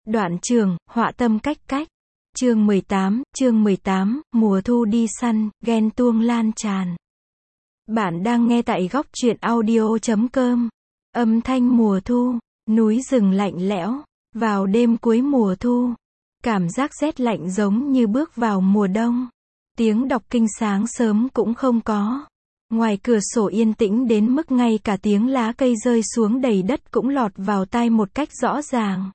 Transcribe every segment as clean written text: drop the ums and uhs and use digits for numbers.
Đoạn trường, họa tâm cách cách. Chương 18, mùa thu đi săn, ghen tuông lan tràn. Bạn đang nghe tại góc truyện audio.com. Âm thanh mùa thu, núi rừng lạnh lẽo, vào đêm cuối mùa thu. Cảm giác rét lạnh giống như bước vào mùa đông. Tiếng đọc kinh sáng sớm cũng không có. Ngoài cửa sổ yên tĩnh đến mức ngay cả tiếng lá cây rơi xuống đầy đất cũng lọt vào tai một cách rõ ràng.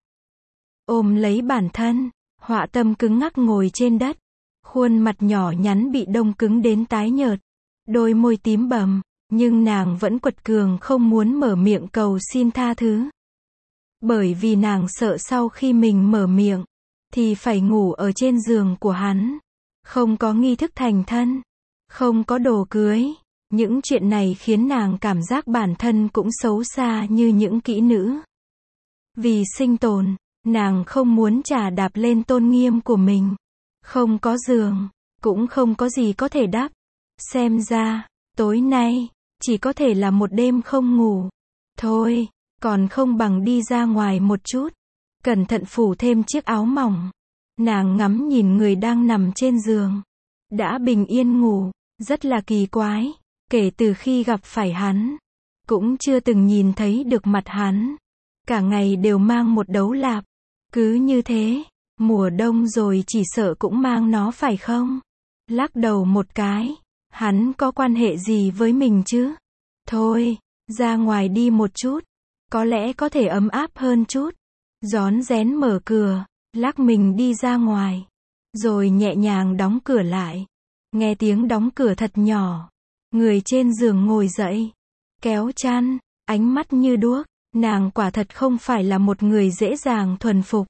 Ôm lấy bản thân, họa tâm cứng ngắc ngồi trên đất. Khuôn mặt nhỏ nhắn bị đông cứng đến tái nhợt. Đôi môi tím bầm, nhưng nàng vẫn quật cường không muốn mở miệng cầu xin tha thứ. Bởi vì nàng sợ sau khi mình mở miệng, thì phải ngủ ở trên giường của hắn. Không có nghi thức thành thân, không có đồ cưới. Những chuyện này khiến nàng cảm giác bản thân cũng xấu xa như những kỹ nữ. Vì sinh tồn, nàng không muốn chà đạp lên tôn nghiêm của mình. Không có giường, cũng không có gì có thể đắp. Xem ra, tối nay, chỉ có thể là một đêm không ngủ. Thôi, còn không bằng đi ra ngoài một chút. Cẩn thận phủ thêm chiếc áo mỏng. Nàng ngắm nhìn người đang nằm trên giường. Đã bình yên ngủ, rất là kỳ quái. Kể từ khi gặp phải hắn, cũng chưa từng nhìn thấy được mặt hắn. Cả ngày đều mang một đấu lạp. Cứ như thế, mùa đông rồi chỉ sợ cũng mang nó phải không? Lắc đầu một cái, hắn có quan hệ gì với mình chứ? Thôi, ra ngoài đi một chút, có lẽ có thể ấm áp hơn chút. Rón rén mở cửa, lắc mình đi ra ngoài, rồi nhẹ nhàng đóng cửa lại. Nghe tiếng đóng cửa thật nhỏ. Người trên giường ngồi dậy, kéo chăn, ánh mắt như đuốc. Nàng quả thật không phải là một người dễ dàng thuần phục.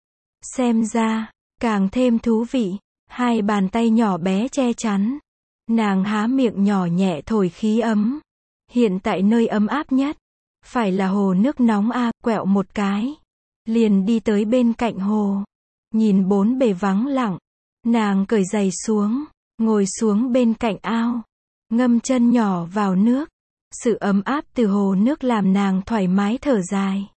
Xem ra, càng thêm thú vị. Hai bàn tay nhỏ bé che chắn. Nàng há miệng nhỏ nhẹ thổi khí ấm. Hiện tại nơi ấm áp nhất, phải là hồ nước nóng a. Quẹo một cái, liền đi tới bên cạnh hồ. Nhìn bốn bề vắng lặng, nàng cởi giày xuống, ngồi xuống bên cạnh ao. Ngâm chân nhỏ vào nước. Sự ấm áp từ hồ nước làm nàng thoải mái thở dài.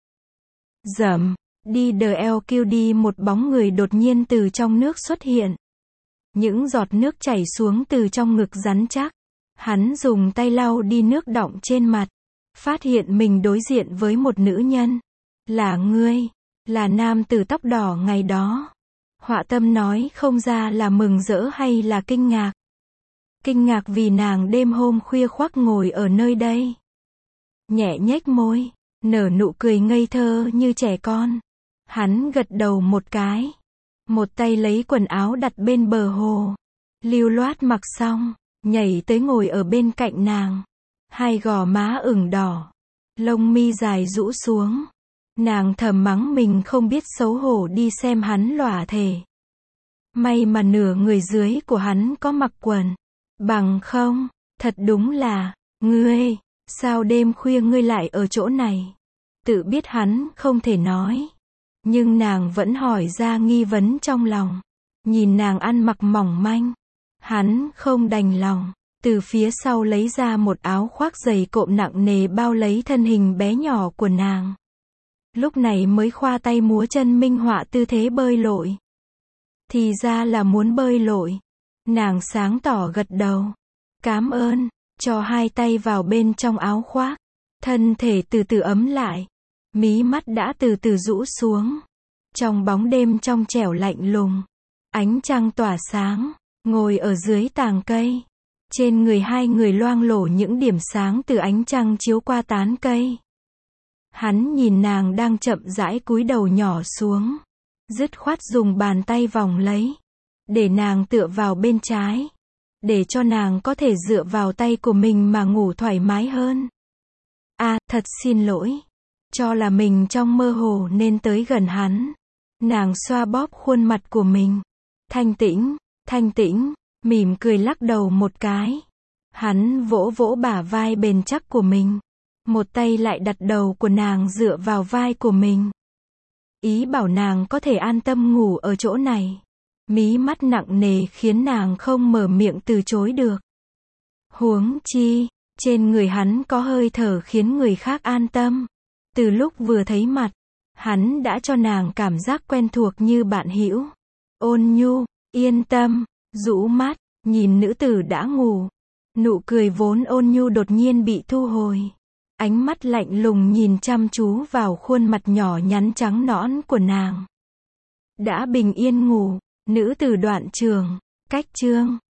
Rầm, đi đi một bóng người đột nhiên từ trong nước xuất hiện. Những giọt nước chảy xuống từ trong ngực rắn chắc. Hắn dùng tay lau đi nước đọng trên mặt. Phát hiện mình đối diện với một nữ nhân. Là ngươi, là nam tử tóc đỏ ngày đó. Họa tâm nói không ra là mừng rỡ hay là kinh ngạc. Kinh ngạc vì nàng đêm hôm khuya khoắt ngồi ở nơi đây. Nhẹ nhếch môi, nở nụ cười ngây thơ như trẻ con. Hắn gật đầu một cái. Một tay lấy quần áo đặt bên bờ hồ. Lưu loát mặc xong, nhảy tới ngồi ở bên cạnh nàng. Hai gò má ửng đỏ. Lông mi dài rũ xuống. Nàng thầm mắng mình không biết xấu hổ đi xem hắn lỏa thể. May mà nửa người dưới của hắn có mặc quần. Bằng không, thật đúng là, ngươi, sao đêm khuya ngươi lại ở chỗ này? Tự biết hắn không thể nói. Nhưng nàng vẫn hỏi ra nghi vấn trong lòng. Nhìn nàng ăn mặc mỏng manh. Hắn không đành lòng. Từ phía sau lấy ra một áo khoác dày cộm nặng nề bao lấy thân hình bé nhỏ của nàng. Lúc này mới khoa tay múa chân minh họa tư thế bơi lội. Thì ra là muốn bơi lội. Nàng sáng tỏ gật đầu. Cám ơn, cho hai tay vào bên trong áo khoác. Thân thể từ từ ấm lại. Mí mắt đã từ từ rũ xuống. Trong bóng đêm trong trẻo lạnh lùng. Ánh trăng tỏa sáng. Ngồi ở dưới tàng cây. Trên người hai người loang lổ những điểm sáng từ ánh trăng chiếu qua tán cây. Hắn nhìn nàng đang chậm rãi cúi đầu nhỏ xuống. Dứt khoát dùng bàn tay vòng lấy. Để nàng tựa vào bên trái. Để cho nàng có thể dựa vào tay của mình mà ngủ thoải mái hơn. Thật xin lỗi. Cho là mình trong mơ hồ nên tới gần hắn. Nàng xoa bóp khuôn mặt của mình. Thanh tĩnh, mỉm cười lắc đầu một cái. Hắn vỗ vỗ bả vai bền chắc của mình. Một tay lại đặt đầu của nàng dựa vào vai của mình. Ý bảo nàng có thể an tâm ngủ ở chỗ này. Mí mắt nặng nề khiến nàng không mở miệng từ chối được. Huống chi, trên người hắn có hơi thở khiến người khác an tâm. Từ lúc vừa thấy mặt, Hắn đã cho nàng cảm giác quen thuộc như bạn hữu. Ôn nhu, yên tâm, rũ mắt, nhìn nữ tử đã ngủ. Nụ cười vốn ôn nhu đột nhiên bị thu hồi. Ánh mắt lạnh lùng nhìn chăm chú vào khuôn mặt nhỏ nhắn trắng nõn của nàng. Đã bình yên ngủ, nữ tử Đoạn Trường, cách chương